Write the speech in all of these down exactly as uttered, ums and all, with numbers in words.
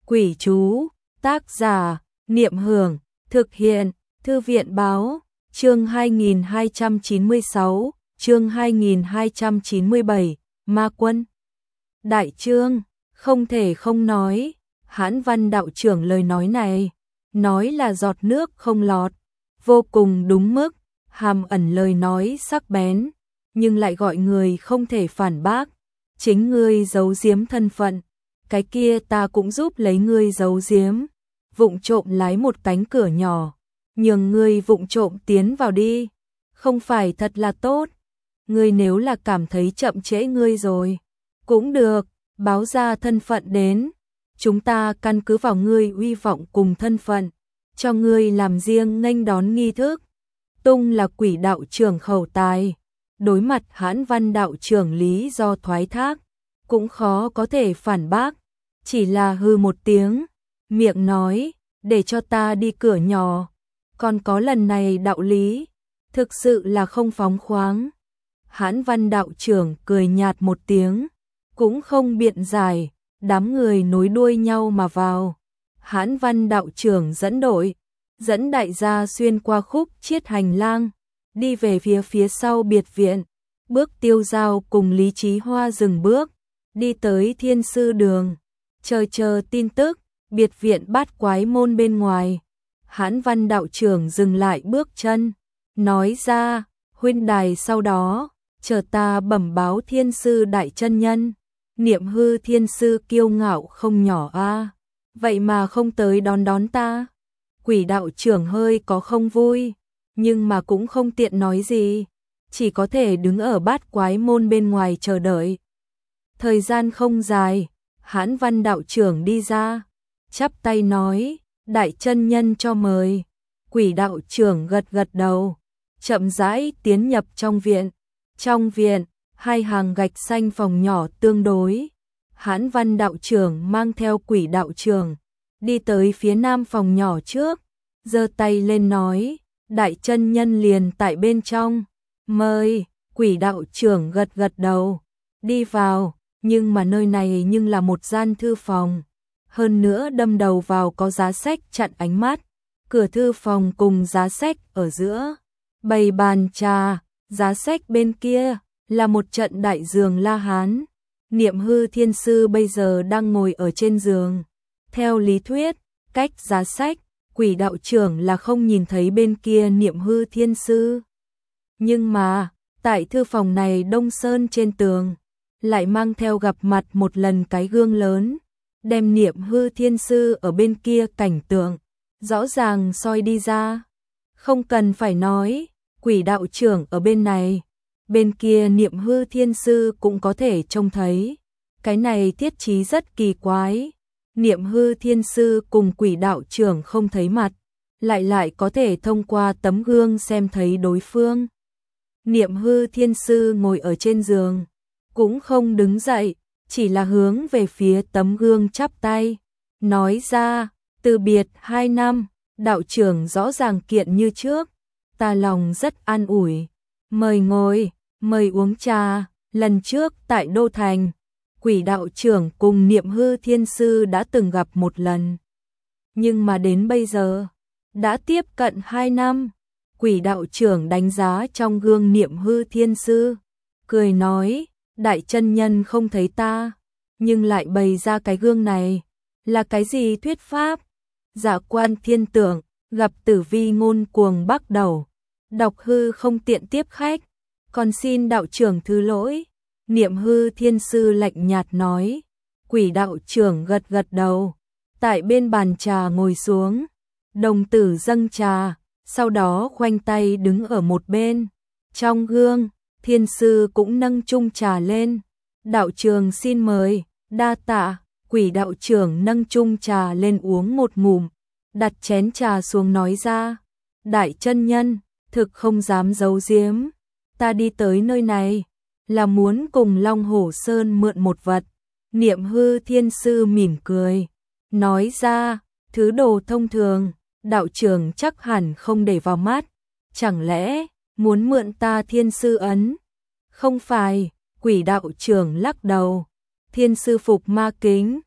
Quỷ chú, tác giả, Niệm Hưởng, thực hiện, Thư viện báo, chương hai nghìn hai trăm chín mươi sáu, chương hai nghìn hai trăm chín mươi bảy, Ma Quân. Đại chương, không thể không nói, Hãn Văn đạo trưởng lời nói này, nói là giọt nước không lọt, vô cùng đúng mức, hàm ẩn lời nói sắc bén, nhưng lại gọi người không thể phản bác. Chính ngươi giấu giếm thân phận, cái kia ta cũng giúp lấy ngươi giấu giếm, vụng trộm lái một cánh cửa nhỏ, nhường ngươi vụng trộm tiến vào đi, không phải thật là tốt. Ngươi nếu là cảm thấy chậm trễ ngươi rồi, cũng được, báo ra thân phận đến, chúng ta căn cứ vào ngươi uy vọng cùng thân phận, cho ngươi làm riêng nghênh đón nghi thức. Tung là quỷ đạo trưởng khẩu tài, đối mặt Hãn Văn đạo trưởng lý do thoái thác, cũng khó có thể phản bác, chỉ là hư một tiếng, miệng nói, để cho ta đi cửa nhỏ, còn có lần này đạo lý, thực sự là không phóng khoáng. Hãn Văn đạo trưởng cười nhạt một tiếng, cũng không biện giải, đám người nối đuôi nhau mà vào. Hãn Văn đạo trưởng dẫn đội, dẫn đại gia xuyên qua khúc chiết hành lang, đi về phía phía sau biệt viện, bước Tiêu Giao cùng Lý Chí Hoa dừng bước, đi tới Thiên Sư Đường, chờ chờ tin tức, biệt viện Bát Quái Môn bên ngoài. Hãn Văn đạo trưởng dừng lại bước chân, nói ra, huynh đài sau đó, chờ ta bẩm báo Thiên Sư đại chân nhân. Niệm Hư Thiên Sư kiêu ngạo không nhỏ a, vậy mà không tới đón đón ta. Quỷ đạo trưởng hơi có không vui, nhưng mà cũng không tiện nói gì, chỉ có thể đứng ở Bát Quái Môn bên ngoài chờ đợi. Thời gian không dài, Hãn Văn đạo trưởng đi ra, chắp tay nói, đại chân nhân cho mời. Quỷ đạo trưởng gật gật đầu, chậm rãi tiến nhập trong viện. Trong viện, hai hàng gạch xanh phòng nhỏ tương đối. Hãn Văn đạo trưởng mang theo quỷ đạo trưởng, đi tới phía nam phòng nhỏ trước, giơ tay lên nói, đại chân nhân liền tại bên trong, mời. Quỷ đạo trưởng gật gật đầu, đi vào, nhưng mà nơi này nhưng là một gian thư phòng, hơn nữa đâm đầu vào có giá sách chặn ánh mắt, cửa thư phòng cùng giá sách ở giữa, bày bàn trà, giá sách bên kia là một trận đại giường La Hán. Niệm Hư Thiên Sư bây giờ đang ngồi ở trên giường. Theo lý thuyết, cách giá sách, quỷ đạo trưởng là không nhìn thấy bên kia Niệm Hư Thiên Sư. Nhưng mà, tại thư phòng này Đông Sơn trên tường, lại mang theo gặp mặt một lần cái gương lớn, đem Niệm Hư Thiên Sư ở bên kia cảnh tượng, rõ ràng soi đi ra. Không cần phải nói, quỷ đạo trưởng ở bên này, bên kia Niệm Hư Thiên Sư cũng có thể trông thấy. Cái này thiết trí rất kỳ quái. Niệm Hư Thiên Sư cùng quỷ đạo trưởng không thấy mặt, lại lại có thể thông qua tấm gương xem thấy đối phương. Niệm Hư Thiên Sư ngồi ở trên giường, cũng không đứng dậy, chỉ là hướng về phía tấm gương chắp tay, nói ra, từ biệt hai năm, đạo trưởng rõ ràng kiện như trước, ta lòng rất an ủi, mời ngồi, mời uống trà. Lần trước tại Đô Thành, quỷ đạo trưởng cùng Niệm Hư Thiên Sư đã từng gặp một lần, nhưng mà đến bây giờ, đã tiếp cận hai năm. Quỷ đạo trưởng đánh giá trong gương Niệm Hư Thiên Sư, cười nói, đại chân nhân không thấy ta, nhưng lại bày ra cái gương này, là cái gì thuyết pháp? Dạ quan thiên tượng, gặp tử vi ngôn cuồng bắt đầu, đọc hư không tiện tiếp khách, còn xin đạo trưởng thứ lỗi. Niệm Hư Thiên Sư lạnh nhạt nói. Quỷ đạo trưởng gật gật đầu, tại bên bàn trà ngồi xuống, đồng tử dâng trà, sau đó khoanh tay đứng ở một bên. Trong gương, Thiên Sư cũng nâng chung trà lên, đạo trưởng xin mời. Đa tạ. Quỷ đạo trưởng nâng chung trà lên uống một ngụm, đặt chén trà xuống nói ra, đại chân nhân, thực không dám giấu giếm, ta đi tới nơi này là muốn cùng Long Hổ Sơn mượn một vật. Niệm Hư Thiên Sư mỉm cười, nói ra, thứ đồ thông thường, đạo trưởng chắc hẳn không để vào mắt, chẳng lẽ muốn mượn ta Thiên Sư ấn? Không phải. Quỷ đạo trưởng lắc đầu, Thiên Sư phục ma kính.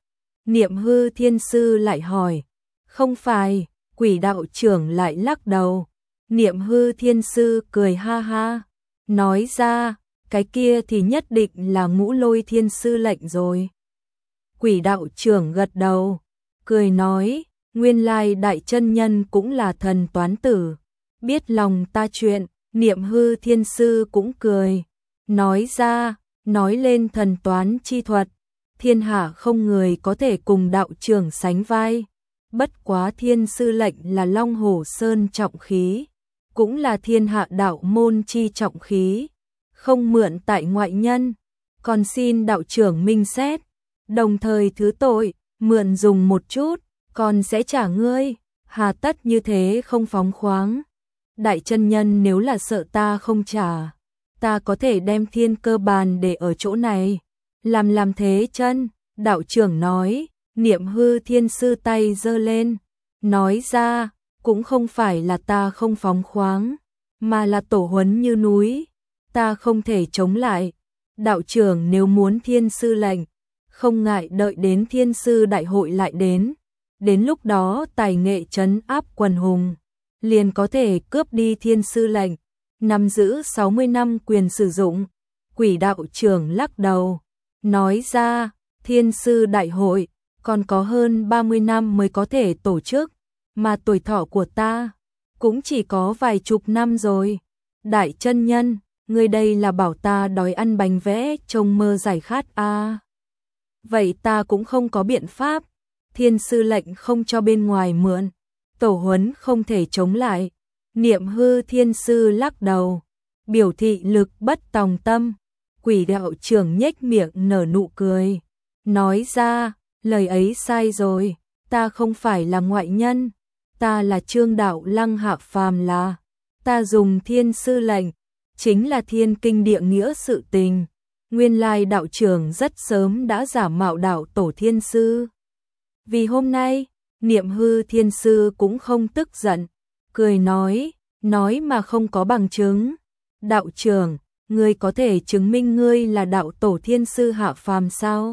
Niệm hư thiên sư lại hỏi. Không phải, quỷ đạo trưởng lại lắc đầu. Niệm hư thiên sư cười ha ha, nói ra, cái kia thì nhất định là Ngũ Lôi thiên sư lệnh rồi. Quỷ đạo trưởng gật đầu, cười nói, nguyên lai đại chân nhân cũng là thần toán tử, biết lòng ta chuyện. Niệm hư thiên sư cũng cười, nói ra, nói lên thần toán chi thuật, thiên hạ không người có thể cùng đạo trưởng sánh vai. Bất quá thiên sư lệnh là Long Hổ Sơn trọng khí, cũng là thiên hạ đạo môn chi trọng khí, không mượn tại ngoại nhân, còn xin đạo trưởng minh xét, đồng thời thứ tội, mượn dùng một chút, còn sẽ trả ngươi, hà tất như thế không phóng khoáng. Đại chân nhân nếu là sợ ta không trả, ta có thể đem thiên cơ bàn để ở chỗ này, làm làm thế chân. Đạo trưởng nói. Niệm hư thiên sư tay giơ lên, nói ra, cũng không phải là ta không phóng khoáng, mà là tổ huấn như núi, ta không thể chống lại. Đạo trưởng nếu muốn thiên sư lệnh, không ngại đợi đến thiên sư đại hội lại đến, đến lúc đó tài nghệ trấn áp quần hùng, liền có thể cướp đi thiên sư lệnh, nắm giữ sáu mươi năm quyền sử dụng. Quỷ đạo trưởng lắc đầu, nói ra, thiên sư đại hội còn có hơn ba mươi năm mới có thể tổ chức, mà tuổi thọ của ta cũng chỉ có vài chục năm rồi. Đại chân nhân, ngươi đây là bảo ta đói ăn bánh vẽ trông mơ giải khát à. Vậy ta cũng không có biện pháp, thiên sư lệnh không cho bên ngoài mượn, tổ huấn không thể chống lại. Niệm hư thiên sư lắc đầu, biểu thị lực bất tòng tâm. Quỷ đạo trưởng nhếch miệng nở nụ cười, nói ra, lời ấy sai rồi, ta không phải là ngoại nhân, ta là Trương Đạo Lăng hạ phàm, là ta dùng thiên sư lệnh, chính là thiên kinh địa nghĩa sự tình. Nguyên lai đạo trưởng rất sớm đã giả mạo đạo tổ thiên sư. Vì hôm nay, Niệm hư thiên sư cũng không tức giận, cười nói, nói mà không có bằng chứng. Đạo trưởng, ngươi có thể chứng minh ngươi là đạo tổ thiên sư hạ phàm sao?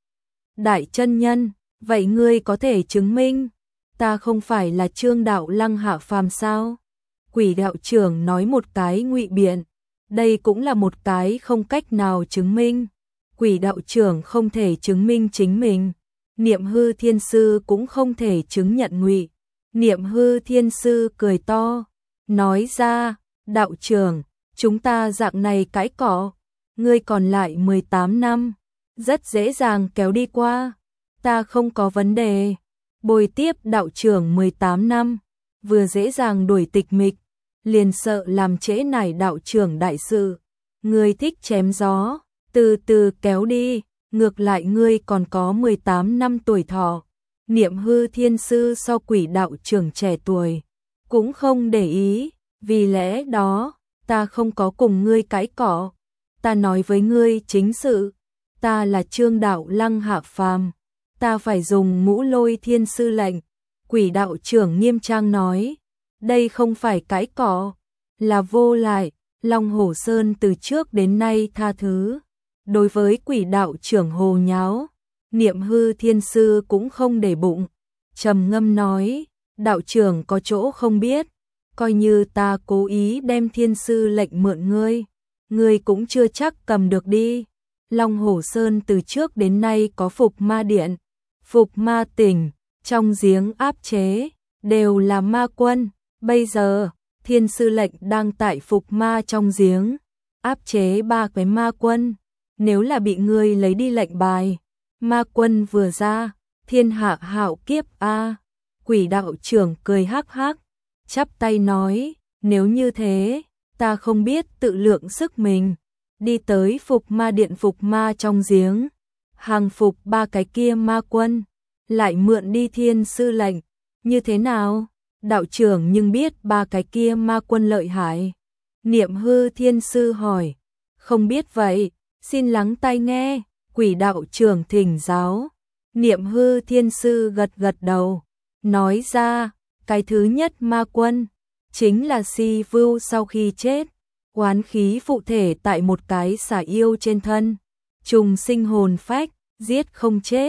Đại chân nhân, vậy ngươi có thể chứng minh ta không phải là Trương Đạo Lăng hạ phàm sao? Quỷ đạo trưởng nói một cái ngụy biện, đây cũng là một cái không cách nào chứng minh. Quỷ đạo trưởng không thể chứng minh chính mình, Niệm hư thiên sư cũng không thể chứng nhận ngụy. Niệm hư thiên sư cười to, nói ra, đạo trưởng, chúng ta dạng này cãi cọ, ngươi còn lại mười tám năm, rất dễ dàng kéo đi qua, ta không có vấn đề. Bồi tiếp đạo trưởng mười tám năm, vừa dễ dàng đuổi tịch mịch, liền sợ làm trễ nải đạo trưởng đại sự. Ngươi thích chém gió, từ từ kéo đi, ngược lại ngươi còn có mười tám năm tuổi thọ. Niệm hư thiên sư so quỷ đạo trưởng trẻ tuổi, cũng không để ý, vì lẽ đó, ta không có cùng ngươi cãi cọ, ta nói với ngươi chính sự, ta là Trương Đạo Lăng hạ phàm, ta phải dùng Ngũ Lôi thiên sư lệnh. Quỷ đạo trưởng nghiêm trang nói, đây không phải cãi cọ, là vô lại. Long Hổ Sơn từ trước đến nay tha thứ, đối với quỷ đạo trưởng hồ nháo, Niệm hư thiên sư cũng không để bụng, trầm ngâm nói, đạo trưởng có chỗ không biết, coi như ta cố ý đem thiên sư lệnh mượn ngươi, ngươi cũng chưa chắc cầm được đi. Long Hổ Sơn từ trước đến nay có Phục Ma Điện, Phục Ma Tỉnh, trong giếng áp chế, đều là ma quân, bây giờ, thiên sư lệnh đang tại Phục Ma trong giếng, áp chế ba cái ma quân, nếu là bị ngươi lấy đi lệnh bài, ma quân vừa ra, thiên hạ hạo kiếp a. Quỷ đạo trưởng cười hắc hắc, chắp tay nói, nếu như thế, ta không biết tự lượng sức mình, đi tới Phục Ma Điện Phục Ma trong giếng, hàng phục ba cái kia ma quân, lại mượn đi thiên sư lệnh, như thế nào? Đạo trưởng nhưng biết ba cái kia ma quân lợi hại. Niệm hư thiên sư hỏi, không biết vậy, xin lắng tai nghe. Quỷ đạo trưởng thỉnh giáo. Niệm hư thiên sư gật gật đầu, nói ra, cái thứ nhất ma quân, chính là Si Vưu sau khi chết, oán khí phụ thể tại một cái xà yêu trên thân, trùng sinh hồn phách, giết không chết,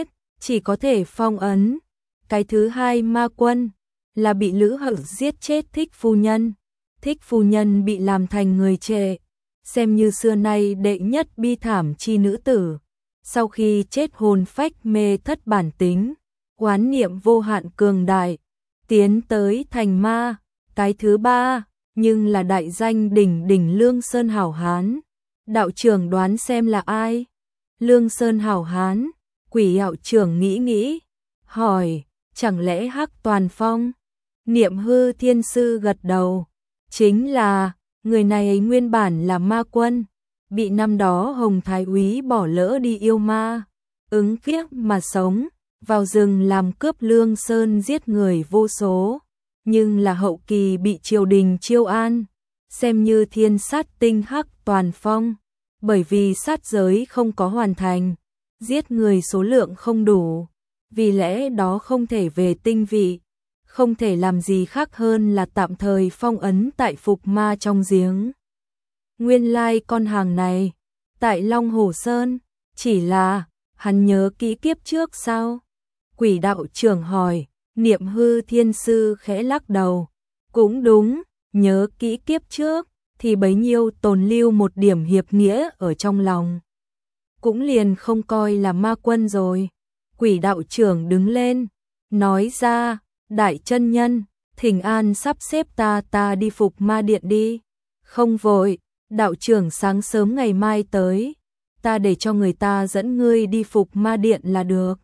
chỉ có thể phong ấn. Cái thứ hai ma quân là bị Lữ Hậu giết chết thích phu nhân. Thích phu nhân bị làm thành người trệ, xem như xưa nay đệ nhất bi thảm chi nữ tử. Sau khi chết hồn phách mê thất bản tính, oán niệm vô hạn cường đại, tiến tới thành ma. Cái thứ ba, nhưng là đại danh đỉnh đỉnh Lương Sơn hảo hán. Đạo trưởng đoán xem là ai? Lương Sơn hảo hán, Quỷ đạo trưởng nghĩ nghĩ, hỏi, chẳng lẽ Hắc Toàn Phong? Niệm Hư Thiên Sư gật đầu, chính là, người này ấy nguyên bản là ma quân, bị năm đó Hồng Thái Úy bỏ lỡ đi yêu ma, ứng kiếp mà sống, vào rừng làm cướp Lương Sơn giết người vô số, nhưng là hậu kỳ bị triều đình chiêu an, xem như thiên sát tinh Hắc Toàn Phong, bởi vì sát giới không có hoàn thành, giết người số lượng không đủ, vì lẽ đó không thể về tinh vị, không thể làm gì khác hơn là tạm thời phong ấn tại Phục Ma trong giếng. Nguyên lai con hàng này, tại Long Hồ Sơn, chỉ là, hắn nhớ kỹ kiếp trước sao? Quỷ đạo trưởng hỏi, Niệm Hư Thiên Sư khẽ lắc đầu, cũng đúng, nhớ kỹ kiếp trước, thì bấy nhiêu tồn lưu một điểm hiệp nghĩa ở trong lòng. Cũng liền không coi là ma quân rồi. Quỷ đạo trưởng đứng lên, nói ra, đại chân nhân, thỉnh an sắp xếp ta ta đi Phục Ma Điện đi. Không vội, đạo trưởng sáng sớm ngày mai tới, ta để cho người ta dẫn ngươi đi Phục Ma Điện là được.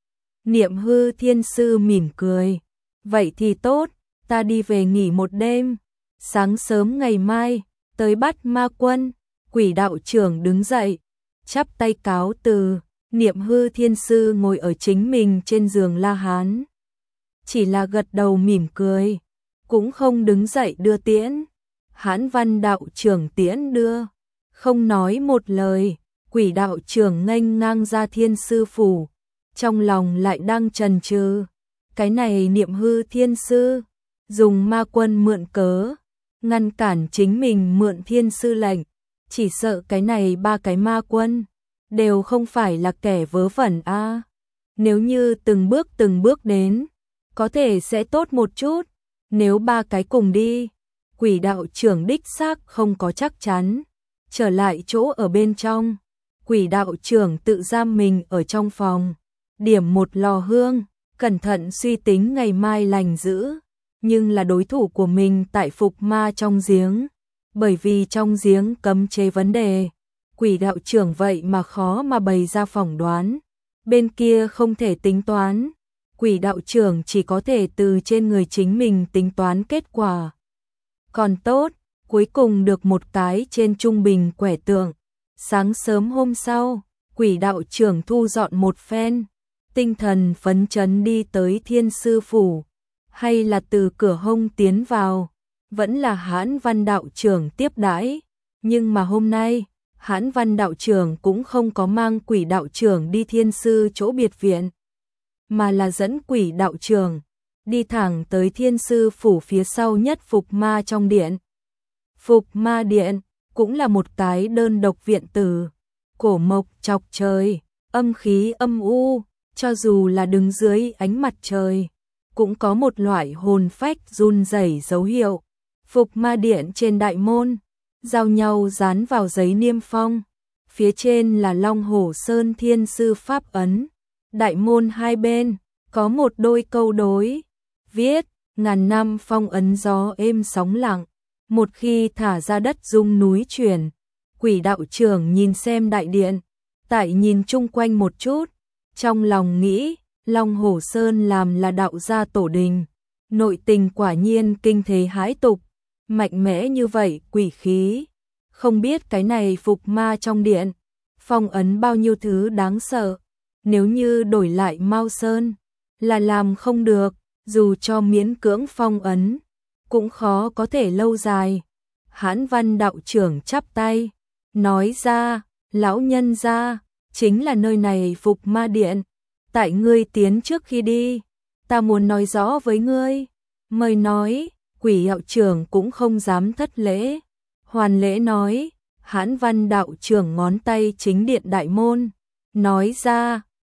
Niệm Hư Thiên Sư mỉm cười, vậy thì tốt, ta đi về nghỉ một đêm, sáng sớm ngày mai, tới bắt ma quân. Quỷ đạo trưởng đứng dậy, chắp tay cáo từ. Niệm Hư Thiên Sư ngồi ở chính mình trên giường La Hán, chỉ là gật đầu mỉm cười, cũng không đứng dậy đưa tiễn. Hán Văn đạo trưởng tiễn đưa, không nói một lời. Quỷ đạo trưởng nghênh ngang ra Thiên Sư phủ, trong lòng lại đang chần chừ. Cái này Niệm Hư Thiên Sư dùng ma quân mượn cớ ngăn cản chính mình mượn Thiên Sư lệnh, chỉ sợ cái này ba cái ma quân đều không phải là kẻ vớ vẩn a. À. Nếu như từng bước từng bước đến, có thể sẽ tốt một chút. Nếu ba cái cùng đi, quỷ đạo trưởng đích xác không có chắc chắn. Trở lại chỗ ở bên trong, quỷ đạo trưởng tự giam mình ở trong phòng, điểm một lò hương, cẩn thận suy tính ngày mai lành dữ. Nhưng là đối thủ của mình tại Phục Ma trong giếng, bởi vì trong giếng cấm chế vấn đề. Quỷ đạo trưởng vậy mà khó mà bày ra phỏng đoán, bên kia không thể tính toán, quỷ đạo trưởng chỉ có thể từ trên người chính mình tính toán kết quả. Còn tốt, cuối cùng được một cái trên trung bình quẻ tượng. Sáng sớm hôm sau, quỷ đạo trưởng thu dọn một phen, tinh thần phấn chấn đi tới Thiên Sư phủ, hay là từ cửa hông tiến vào, vẫn là Hán Văn đạo trưởng tiếp đãi, nhưng mà hôm nay Hán Văn đạo trưởng cũng không có mang quỷ đạo trưởng đi Thiên Sư chỗ biệt viện, mà là dẫn quỷ đạo trưởng đi thẳng tới Thiên Sư phủ phía sau nhất Phục Ma trong điện. Phục Ma Điện cũng là một cái đơn độc viện tử, cổ mộc chọc trời, âm khí âm u, cho dù là đứng dưới ánh mặt trời, cũng có một loại hồn phách run rẩy dấu hiệu. Phục Ma Điện trên đại môn, giao nhau dán vào giấy niêm phong, phía trên là Long Hổ Sơn Thiên Sư pháp ấn. Đại môn hai bên có một đôi câu đối, viết: ngàn năm phong ấn gió êm sóng lặng, một khi thả ra đất rung núi chuyển. Quỷ đạo trưởng nhìn xem đại điện, tại nhìn chung quanh một chút, trong lòng nghĩ, Long Hổ Sơn làm là đạo gia tổ đình, nội tình quả nhiên kinh thế hãi tục, mạnh mẽ như vậy quỷ khí, không biết cái này Phục Ma trong điện, phong ấn bao nhiêu thứ đáng sợ, nếu như đổi lại Mao Sơn, là làm không được, dù cho miễn cưỡng phong ấn, cũng khó có thể lâu dài. Hán Văn đạo trưởng chắp tay, nói ra, lão nhân gia, chính là nơi này Phục Ma Điện, tại ngươi tiến trước khi đi, ta muốn nói rõ với ngươi. Mời nói. Quỷ đạo trưởng cũng không dám thất lễ, hoàn lễ nói. Hán Văn đạo trưởng ngón tay chính điện đại môn, nói ra,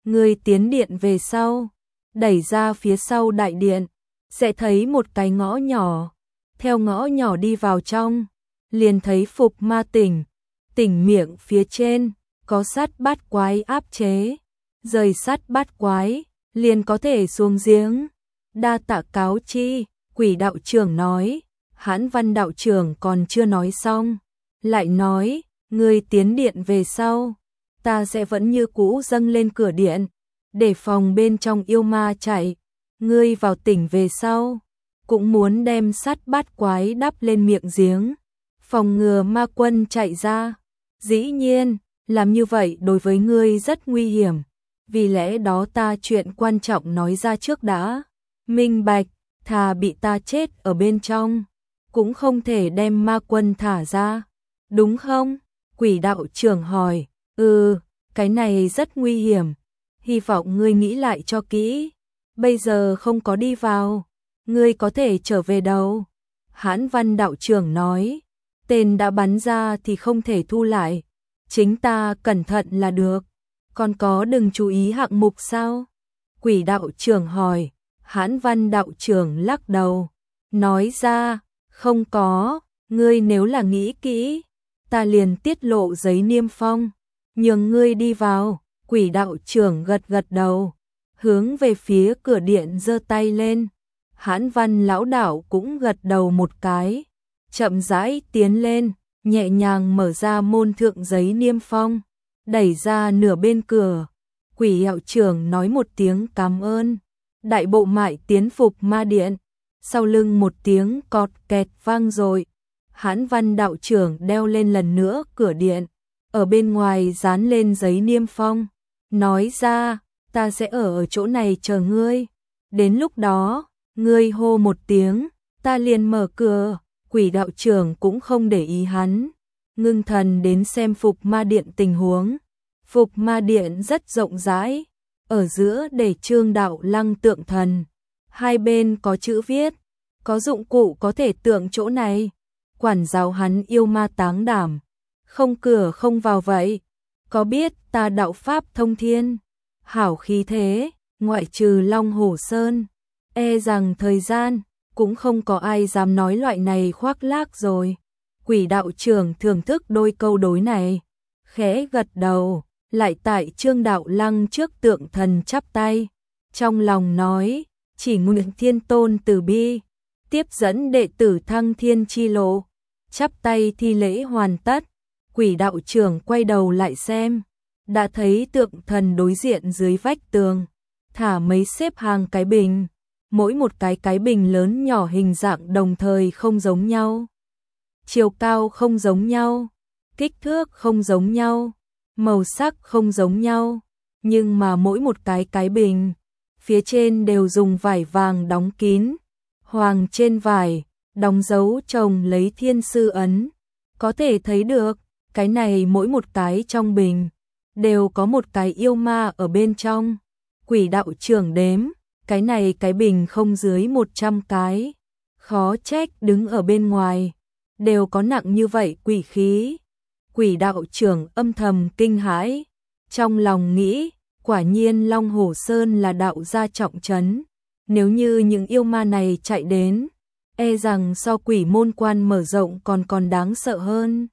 Ngươi tiến điện về sau, đẩy ra phía sau đại điện, sẽ thấy một cái ngõ nhỏ. Theo ngõ nhỏ đi vào trong, liền thấy Phục Ma Tỉnh. Tỉnh miệng phía trên, có sắt bát quái áp chế. Rời sắt bát quái, liền có thể xuống giếng. Đa tạ cáo chi, Quỷ đạo trưởng nói. Hãn Văn đạo trưởng còn chưa nói xong, lại nói, ngươi tiến điện về sau, ta sẽ vẫn như cũ dâng lên cửa điện, để phòng bên trong yêu ma chạy. Ngươi vào tỉnh về sau, cũng muốn đem sắt bát quái đắp lên miệng giếng, phòng ngừa ma quân chạy ra. Dĩ nhiên, làm như vậy đối với ngươi rất nguy hiểm, vì lẽ đó ta chuyện quan trọng nói ra trước đã. Minh bạch, thà bị ta chết ở bên trong, cũng không thể đem ma quân thả ra, đúng không? Quỷ đạo trưởng hỏi. Ừ, cái này rất nguy hiểm, hy vọng ngươi nghĩ lại cho kỹ. Bây giờ không có đi vào, ngươi có thể trở về đâu? Hãn Văn đạo trưởng nói. Tên đã bắn ra thì không thể thu lại, chính ta cẩn thận là được. Còn có đừng chú ý hạng mục sao? Quỷ đạo trưởng hỏi. Hãn Văn đạo trưởng lắc đầu, nói ra, không có, ngươi nếu là nghĩ kỹ, ta liền tiết lộ giấy niêm phong, nhường ngươi đi vào. Quỷ đạo trưởng gật gật đầu, hướng về phía cửa điện giơ tay lên. Hãn Văn lão đạo cũng gật đầu một cái, chậm rãi tiến lên, nhẹ nhàng mở ra môn thượng giấy niêm phong, đẩy ra nửa bên cửa. Quỷ đạo trưởng nói một tiếng cảm ơn, đại bộ mại tiến Phục Ma Điện. Sau lưng một tiếng cọt kẹt vang rồi, Hãn Văn đạo trưởng đeo lên lần nữa cửa điện, ở bên ngoài dán lên giấy niêm phong, nói ra, ta sẽ ở ở chỗ này chờ ngươi, đến lúc đó, ngươi hô một tiếng, ta liền mở cửa. Quỷ đạo trưởng cũng không để ý hắn, ngưng thần đến xem Phục Ma Điện tình huống. Phục Ma Điện rất rộng rãi, ở giữa để Trương Đạo Lăng tượng thần, hai bên có chữ viết, có dụng cụ có thể tượng chỗ này. Quản giáo hắn yêu ma táng đảm, không cửa không vào vậy. Có biết ta đạo pháp thông thiên, hảo khí thế, ngoại trừ Long Hổ Sơn, e rằng thời gian cũng không có ai dám nói loại này khoác lác rồi. Quỷ đạo trưởng thưởng thức đôi câu đối này, khẽ gật đầu, lại tại Trương Đạo Lăng trước tượng thần chắp tay, trong lòng nói, chỉ nguyện Thiên Tôn từ bi, tiếp dẫn đệ tử thăng thiên chi lộ. Chắp tay thi lễ hoàn tất, quỷ đạo trưởng quay đầu lại xem, đã thấy tượng thần đối diện dưới vách tường, thả mấy xếp hàng cái bình, mỗi một cái cái bình lớn nhỏ hình dạng đồng thời không giống nhau, chiều cao không giống nhau, kích thước không giống nhau, màu sắc không giống nhau, nhưng mà mỗi một cái cái bình, phía trên đều dùng vải vàng đóng kín, hoàng trên vải, đóng dấu chồng lấy thiên sư ấn. Có thể thấy được, cái này mỗi một cái trong bình, đều có một cái yêu ma ở bên trong. Quỷ đạo trưởng đếm, cái này cái bình không dưới một trăm cái. Khó trách đứng ở bên ngoài, đều có nặng như vậy quỷ khí. Quỷ đạo trưởng âm thầm kinh hãi, trong lòng nghĩ, quả nhiên Long Hổ Sơn là đạo gia trọng trấn. Nếu như những yêu ma này chạy đến, e rằng so quỷ môn quan mở rộng còn còn đáng sợ hơn.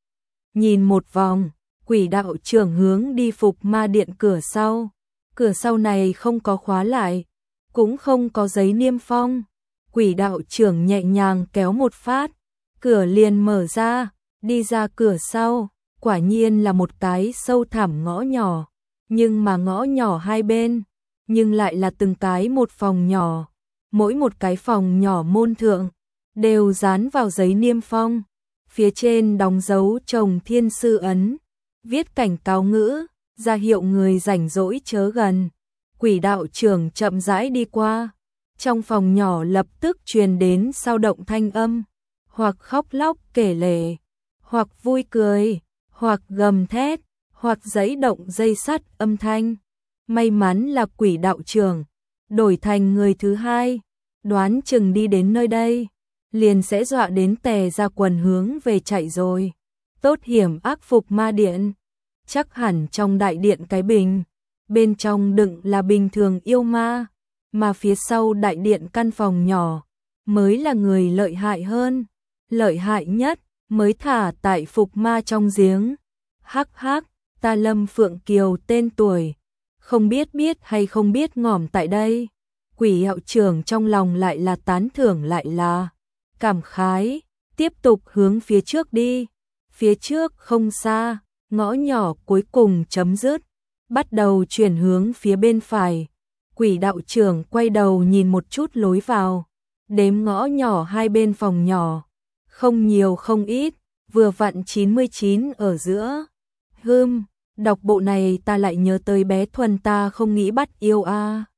Nhìn một vòng, quỷ đạo trưởng hướng đi Phục Ma Điện cửa sau. Cửa sau này không có khóa lại, cũng không có giấy niêm phong. Quỷ đạo trưởng nhẹ nhàng kéo một phát, cửa liền mở ra, đi ra cửa sau, quả nhiên là một cái sâu thẳm ngõ nhỏ, nhưng mà ngõ nhỏ hai bên, nhưng lại là từng cái một phòng nhỏ, mỗi một cái phòng nhỏ môn thượng, đều dán vào giấy niêm phong, phía trên đóng dấu chồng thiên sư ấn, viết cảnh cáo ngữ, ra hiệu người rảnh rỗi chớ gần. Quỷ đạo trưởng chậm rãi đi qua, trong phòng nhỏ lập tức truyền đến sao động thanh âm, hoặc khóc lóc kể lể, hoặc vui cười, hoặc gầm thét, hoặc giãy động dây sắt âm thanh. May mắn là quỷ đạo trưởng đổi thành người thứ hai, đoán chừng đi đến nơi đây, liền sẽ dọa đến tè ra quần hướng về chạy rồi. Tốt hiểm ác Phục Ma Điện, chắc hẳn trong đại điện cái bình bên trong đựng là bình thường yêu ma, mà phía sau đại điện căn phòng nhỏ mới là người lợi hại hơn, lợi hại nhất mới thả tại phục ma trong giếng. Hắc hắc, ta Lâm Phượng Kiều tên tuổi, không biết biết hay không biết ngỏm tại đây. Quỷ đạo trưởng trong lòng lại là tán thưởng lại là cảm khái, tiếp tục hướng phía trước đi. Phía trước không xa, ngõ nhỏ cuối cùng chấm dứt, bắt đầu chuyển hướng phía bên phải. Quỷ đạo trưởng quay đầu nhìn một chút lối vào, đếm ngõ nhỏ hai bên phòng nhỏ, không nhiều không ít, vừa vặn chín mươi chín ở giữa. Hừm, đọc bộ này ta lại nhớ tới bé Thuần ta không nghĩ bắt yêu a. À.